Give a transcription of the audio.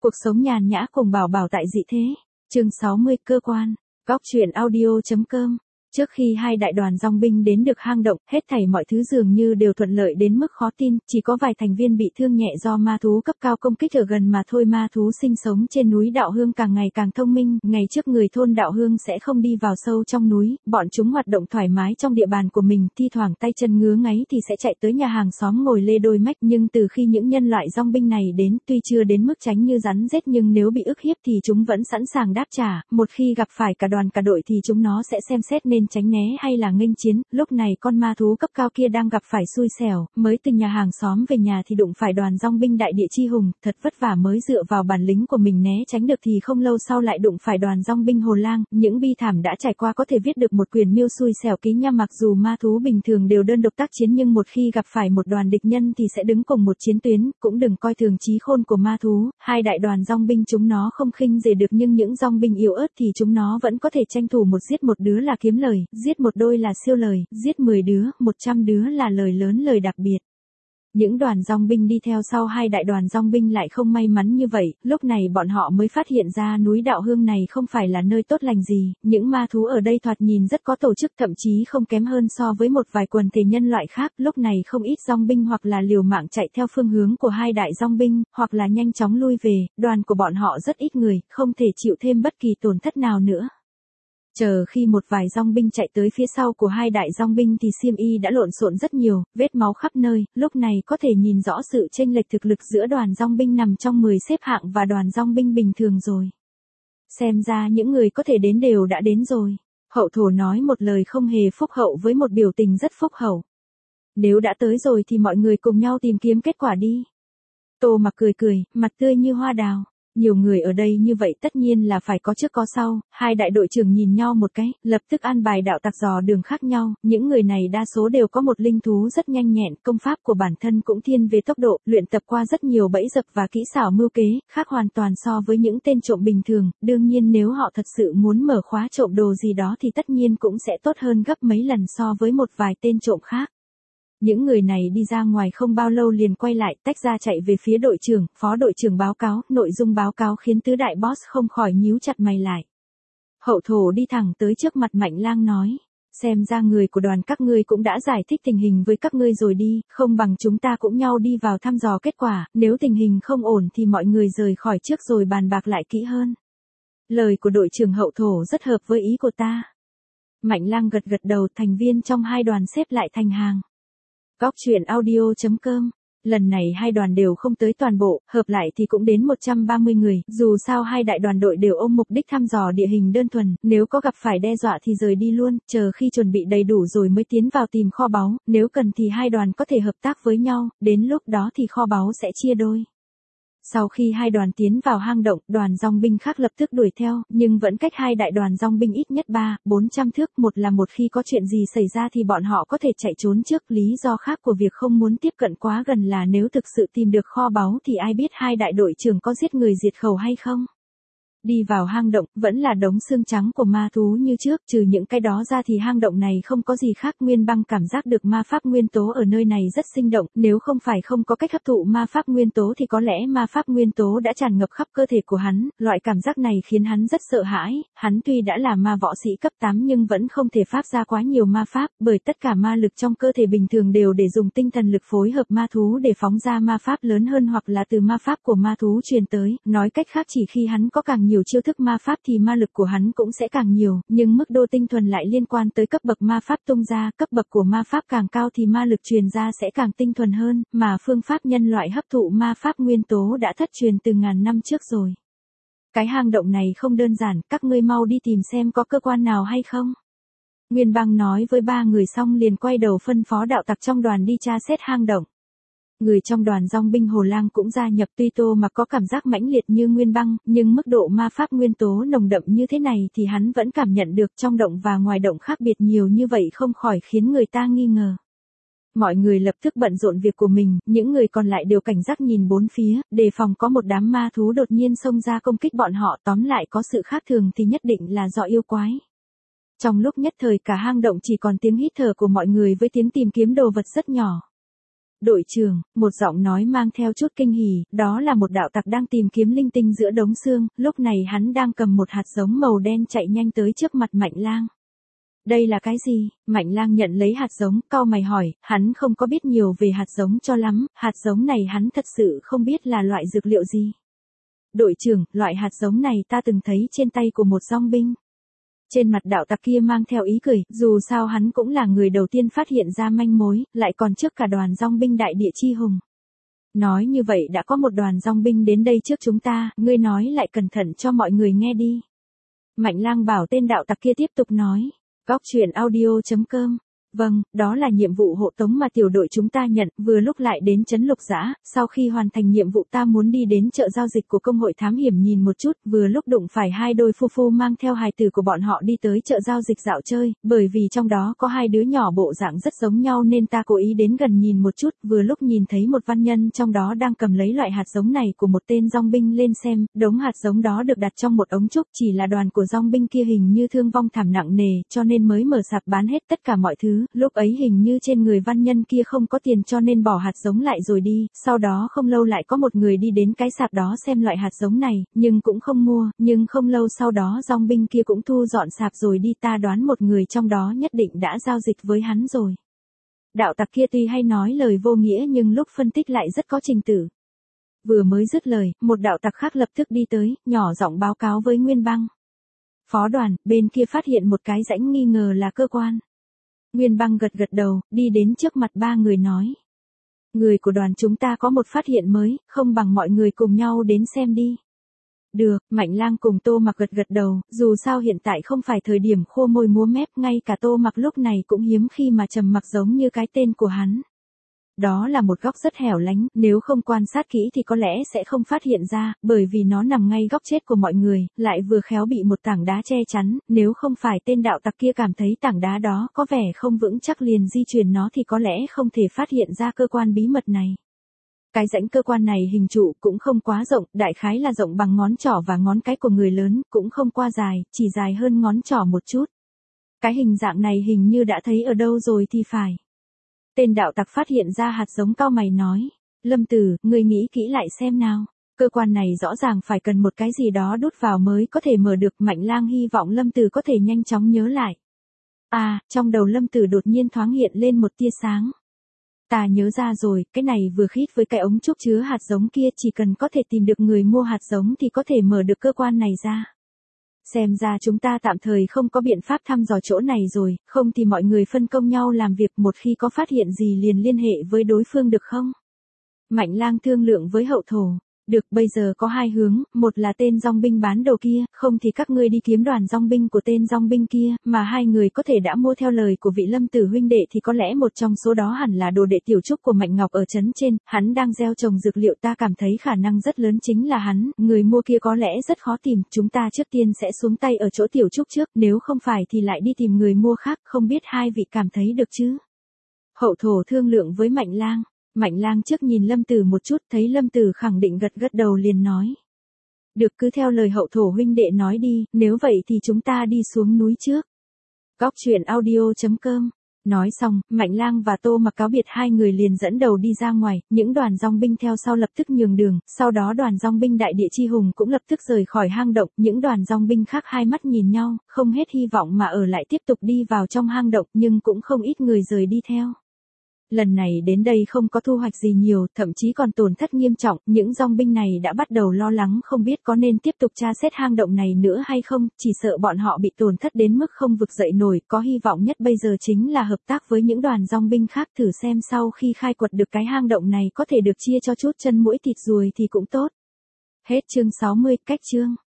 Cuộc sống nhàn nhã cùng Bảo Bảo tại dị thế. Chương 60 cơ quan. Góc truyện audio.com. Trước khi hai đại đoàn dòng binh đến được hang động, hết thảy mọi thứ dường như đều thuận lợi đến mức khó tin, chỉ có vài thành viên bị thương nhẹ do ma thú cấp cao công kích ở gần mà thôi. Ma thú sinh sống trên núi Đạo Hương càng ngày càng thông minh, ngày trước người thôn Đạo Hương sẽ không đi vào sâu trong núi, bọn chúng hoạt động thoải mái trong địa bàn của mình, thi thoảng tay chân ngứa ngáy thì sẽ chạy tới nhà hàng xóm ngồi lê đôi mách, nhưng từ khi những nhân loại dòng binh này đến, tuy chưa đến mức tránh như rắn rết nhưng nếu bị ức hiếp thì chúng vẫn sẵn sàng đáp trả, một khi gặp phải cả đoàn cả đội thì chúng nó sẽ xem xét nên tránh né hay là nghênh chiến. Lúc này con ma thú cấp cao kia đang gặp phải xui xẻo, mới từ nhà hàng xóm về nhà thì đụng phải đoàn dòng binh đại địa chi hùng, thật vất vả mới dựa vào bản lĩnh của mình né tránh được thì không lâu sau lại đụng phải đoàn dòng binh Hồ Lang. Những bi thảm đã trải qua có thể viết được một quyển miêu xui xẻo ký nha. Mặc dù ma thú bình thường đều đơn độc tác chiến nhưng một khi gặp phải một đoàn địch nhân thì sẽ đứng cùng một chiến tuyến, cũng đừng coi thường trí khôn của ma thú. Hai đại đoàn dòng binh chúng nó không khinh dễ được nhưng những dòng binh yếu ớt thì chúng nó vẫn có thể tranh thủ, một giết một đứa là kiếm lời, giết một đôi là siêu lời, giết 10 đứa, 100 đứa là lời lớn, lời đặc biệt. Những đoàn dòng binh đi theo sau hai đại đoàn dòng binh lại không may mắn như vậy, lúc này bọn họ mới phát hiện ra núi Đạo Hương này không phải là nơi tốt lành gì, những ma thú ở đây thoạt nhìn rất có tổ chức, thậm chí không kém hơn so với một vài quần thể nhân loại khác. Lúc này không ít dòng binh hoặc là liều mạng chạy theo phương hướng của hai đại dòng binh, hoặc là nhanh chóng lui về, đoàn của bọn họ rất ít người, không thể chịu thêm bất kỳ tổn thất nào nữa. Chờ khi một vài dòng binh chạy tới phía sau của hai đại dòng binh thì xiêm y đã lộn xộn rất nhiều, vết máu khắp nơi, lúc này có thể nhìn rõ sự chênh lệch thực lực giữa đoàn dòng binh nằm trong 10 xếp hạng và đoàn dòng binh bình thường rồi. Xem ra những người có thể đến đều đã đến rồi. Hậu thổ nói một lời không hề phúc hậu với một biểu tình rất phúc hậu. Nếu đã tới rồi thì mọi người cùng nhau tìm kiếm kết quả đi. Tô Mặc cười cười, mặt tươi như hoa đào. Nhiều người ở đây như vậy tất nhiên là phải có trước có sau. Hai đại đội trưởng nhìn nhau một cái, lập tức an bài đạo tặc dò đường khác nhau. Những người này đa số đều có một linh thú rất nhanh nhẹn, công pháp của bản thân cũng thiên về tốc độ, luyện tập qua rất nhiều bẫy dập và kỹ xảo mưu kế, khác hoàn toàn so với những tên trộm bình thường. Đương nhiên nếu họ thật sự muốn mở khóa trộm đồ gì đó thì tất nhiên cũng sẽ tốt hơn gấp mấy lần so với một vài tên trộm khác. Những người này đi ra ngoài không bao lâu liền quay lại, tách ra chạy về phía đội trưởng, phó đội trưởng báo cáo. Nội dung báo cáo khiến tứ đại boss không khỏi nhíu chặt mày lại. Hậu thổ đi thẳng tới trước mặt Mạnh Lang nói, xem ra người của đoàn các ngươi cũng đã giải thích tình hình với các ngươi rồi đi, không bằng chúng ta cũng nhau đi vào thăm dò kết quả, nếu tình hình không ổn thì mọi người rời khỏi trước rồi bàn bạc lại kỹ hơn. Lời của đội trưởng Hậu thổ rất hợp với ý của ta. Mạnh Lang gật gật đầu, thành viên trong hai đoàn xếp lại thành hàng. Góc truyện audio.com. Lần này hai đoàn đều không tới toàn bộ, hợp lại thì cũng đến 130 người, dù sao hai đại đoàn đội đều ôm mục đích thăm dò địa hình đơn thuần, nếu có gặp phải đe dọa thì rời đi luôn, chờ khi chuẩn bị đầy đủ rồi mới tiến vào tìm kho báu, nếu cần thì hai đoàn có thể hợp tác với nhau, đến lúc đó thì kho báu sẽ chia đôi. Sau khi hai đoàn tiến vào hang động, đoàn dòng binh khác lập tức đuổi theo, nhưng vẫn cách hai đại đoàn dòng binh ít nhất 300-400 thước. Một là một khi có chuyện gì xảy ra thì bọn họ có thể chạy trốn trước, lý do khác của việc không muốn tiếp cận quá gần là nếu thực sự tìm được kho báu thì ai biết hai đại đội trưởng có giết người diệt khẩu hay không. Đi vào hang động, vẫn là đống xương trắng của ma thú như trước, trừ những cái đó ra thì hang động này không có gì khác. Nguyên Băng cảm giác được ma pháp nguyên tố ở nơi này rất sinh động, nếu không phải không có cách hấp thụ ma pháp nguyên tố thì có lẽ ma pháp nguyên tố đã tràn ngập khắp cơ thể của hắn, loại cảm giác này khiến hắn rất sợ hãi. Hắn tuy đã là ma võ sĩ cấp 8 nhưng vẫn không thể phát ra quá nhiều ma pháp, bởi tất cả ma lực trong cơ thể bình thường đều để dùng tinh thần lực phối hợp ma thú để phóng ra ma pháp lớn hơn hoặc là từ ma pháp của ma thú truyền tới. Nói cách khác, chỉ khi hắn có càng nhiều chiêu thức ma pháp thì ma lực của hắn cũng sẽ càng nhiều, nhưng mức độ tinh thuần lại liên quan tới cấp bậc ma pháp tung ra, cấp bậc của ma pháp càng cao thì ma lực truyền ra sẽ càng tinh thuần hơn, mà phương pháp nhân loại hấp thụ ma pháp nguyên tố đã thất truyền từ ngàn năm trước rồi. Cái hang động này không đơn giản, các ngươi mau đi tìm xem có cơ quan nào hay không. Nguyên Băng nói với ba người xong liền quay đầu phân phó đạo tặc trong đoàn đi tra xét hang động. Người trong đoàn dòng binh Hồ Lang cũng gia nhập, tuy Tô Mặc có cảm giác mãnh liệt như Nguyên Băng, nhưng mức độ ma pháp nguyên tố nồng đậm như thế này thì hắn vẫn cảm nhận được, trong động và ngoài động khác biệt nhiều như vậy không khỏi khiến người ta nghi ngờ. Mọi người lập tức bận rộn việc của mình, những người còn lại đều cảnh giác nhìn bốn phía, đề phòng có một đám ma thú đột nhiên xông ra công kích bọn họ, tóm lại có sự khác thường thì nhất định là do yêu quái. Trong lúc nhất thời cả hang động chỉ còn tiếng hít thở của mọi người với tiếng tìm kiếm đồ vật rất nhỏ. Đội trưởng, một giọng nói mang theo chút kinh hỉ, đó là một đạo tặc đang tìm kiếm linh tinh giữa đống xương, lúc này hắn đang cầm một hạt giống màu đen chạy nhanh tới trước mặt Mạnh Lang. Đây là cái gì? Mạnh Lang nhận lấy hạt giống, cau mày hỏi, hắn không có biết nhiều về hạt giống cho lắm, hạt giống này hắn thật sự không biết là loại dược liệu gì. Đội trưởng, loại hạt giống này ta từng thấy trên tay của một dong binh. Trên mặt đạo tặc kia mang theo ý cười, dù sao hắn cũng là người đầu tiên phát hiện ra manh mối, lại còn trước cả đoàn dong binh đại địa chi hùng. Nói như vậy đã có một đoàn dong binh đến đây trước chúng ta, ngươi nói lại cẩn thận cho mọi người nghe đi. Mạnh Lang bảo tên đạo tặc kia tiếp tục nói. Góc truyện audio.com. Vâng, đó là nhiệm vụ hộ tống mà tiểu đội chúng ta nhận, vừa lúc lại đến trấn Lục Giã, sau khi hoàn thành nhiệm vụ ta muốn đi đến chợ giao dịch của công hội thám hiểm nhìn một chút, vừa lúc đụng phải hai đôi phu phu mang theo hài tử của bọn họ đi tới chợ giao dịch dạo chơi, bởi vì trong đó có hai đứa nhỏ bộ dạng rất giống nhau nên ta cố ý đến gần nhìn một chút, vừa lúc nhìn thấy một văn nhân trong đó đang cầm lấy loại hạt giống này của một tên dong binh lên xem, đống hạt giống đó được đặt trong một ống trúc, chỉ là đoàn của dong binh kia hình như thương vong thảm nặng nề, cho nên mới mở sạp bán hết tất cả mọi thứ, lúc ấy hình như trên người văn nhân kia không có tiền cho nên bỏ hạt giống lại rồi đi, sau đó không lâu lại có một người đi đến cái sạp đó xem loại hạt giống này, nhưng cũng không mua, nhưng không lâu sau đó dong binh kia cũng thu dọn sạp rồi đi, ta đoán một người trong đó nhất định đã giao dịch với hắn rồi. Đạo tặc kia tuy hay nói lời vô nghĩa nhưng lúc phân tích lại rất có trình tự. Vừa mới dứt lời, một đạo tặc khác lập tức đi tới, nhỏ giọng báo cáo với Nguyên Băng. Phó đoàn, bên kia phát hiện một cái rãnh nghi ngờ là cơ quan. Nguyên Băng gật gật đầu, đi đến trước mặt ba người nói. Người của đoàn chúng ta có một phát hiện mới, không bằng mọi người cùng nhau đến xem đi. Được, Mạnh Lang cùng Tô Mặc gật gật đầu, dù sao hiện tại không phải thời điểm khô môi múa mép, ngay cả Tô Mặc lúc này cũng hiếm khi mà trầm mặc giống như cái tên của hắn. Đó là một góc rất hẻo lánh, nếu không quan sát kỹ thì có lẽ sẽ không phát hiện ra, bởi vì nó nằm ngay góc chết của mọi người, lại vừa khéo bị một tảng đá che chắn, nếu không phải tên đạo tặc kia cảm thấy tảng đá đó có vẻ không vững chắc liền di chuyển nó thì có lẽ không thể phát hiện ra cơ quan bí mật này. Cái rãnh cơ quan này hình trụ cũng không quá rộng, đại khái là rộng bằng ngón trỏ và ngón cái của người lớn, cũng không quá dài, chỉ dài hơn ngón trỏ một chút. Cái hình dạng này hình như đã thấy ở đâu rồi thì phải. Tên đạo tặc phát hiện ra hạt giống, cau mày nói. Lâm Tử, ngươi nghĩ kỹ lại xem nào. Cơ quan này rõ ràng phải cần một cái gì đó đút vào mới có thể mở được. Mạnh Lang hy vọng Lâm Tử có thể nhanh chóng nhớ lại. À, trong đầu Lâm Tử đột nhiên thoáng hiện lên một tia sáng. Ta nhớ ra rồi, cái này vừa khít với cái ống trúc chứa hạt giống kia, chỉ cần có thể tìm được người mua hạt giống thì có thể mở được cơ quan này ra. Xem ra chúng ta tạm thời không có biện pháp thăm dò chỗ này rồi, không thì mọi người phân công nhau làm việc, một khi có phát hiện gì liền liên hệ với đối phương được không? Mạnh Lang thương lượng với Hậu Thổ. Được, bây giờ có hai hướng, một là tên dong binh bán đồ kia, không thì các ngươi đi kiếm đoàn dong binh của tên dong binh kia, mà hai người có thể đã mua theo lời của vị Lâm Tử huynh đệ thì có lẽ một trong số đó hẳn là đồ đệ tiểu trúc của Mạnh Ngọc ở trấn trên, hắn đang gieo trồng dược liệu, ta cảm thấy khả năng rất lớn chính là hắn, người mua kia có lẽ rất khó tìm, chúng ta trước tiên sẽ xuống tay ở chỗ tiểu trúc trước, nếu không phải thì lại đi tìm người mua khác, không biết hai vị cảm thấy được chứ? Hậu Thổ thương lượng với Mạnh Lang. Mạnh Lang trước nhìn Lâm Tử một chút, thấy Lâm Tử khẳng định gật gật đầu liền nói. Được, cứ theo lời Hậu Thổ huynh đệ nói đi, nếu vậy thì chúng ta đi xuống núi trước. Góc truyện audio.com. Nói xong, Mạnh Lang và Tô Mặc cáo biệt, hai người liền dẫn đầu đi ra ngoài, những đoàn dong binh theo sau lập tức nhường đường, sau đó đoàn dong binh đại địa chi hùng cũng lập tức rời khỏi hang động, những đoàn dong binh khác hai mắt nhìn nhau, không hết hy vọng mà ở lại tiếp tục đi vào trong hang động, nhưng cũng không ít người rời đi theo. Lần này đến đây không có thu hoạch gì nhiều, thậm chí còn tổn thất nghiêm trọng, những dong binh này đã bắt đầu lo lắng không biết có nên tiếp tục tra xét hang động này nữa hay không, chỉ sợ bọn họ bị tổn thất đến mức không vực dậy nổi, có hy vọng nhất bây giờ chính là hợp tác với những đoàn dong binh khác, thử xem sau khi khai quật được cái hang động này có thể được chia cho chút chân muỗi thịt ruồi thì cũng tốt. Hết chương 60, cách chương.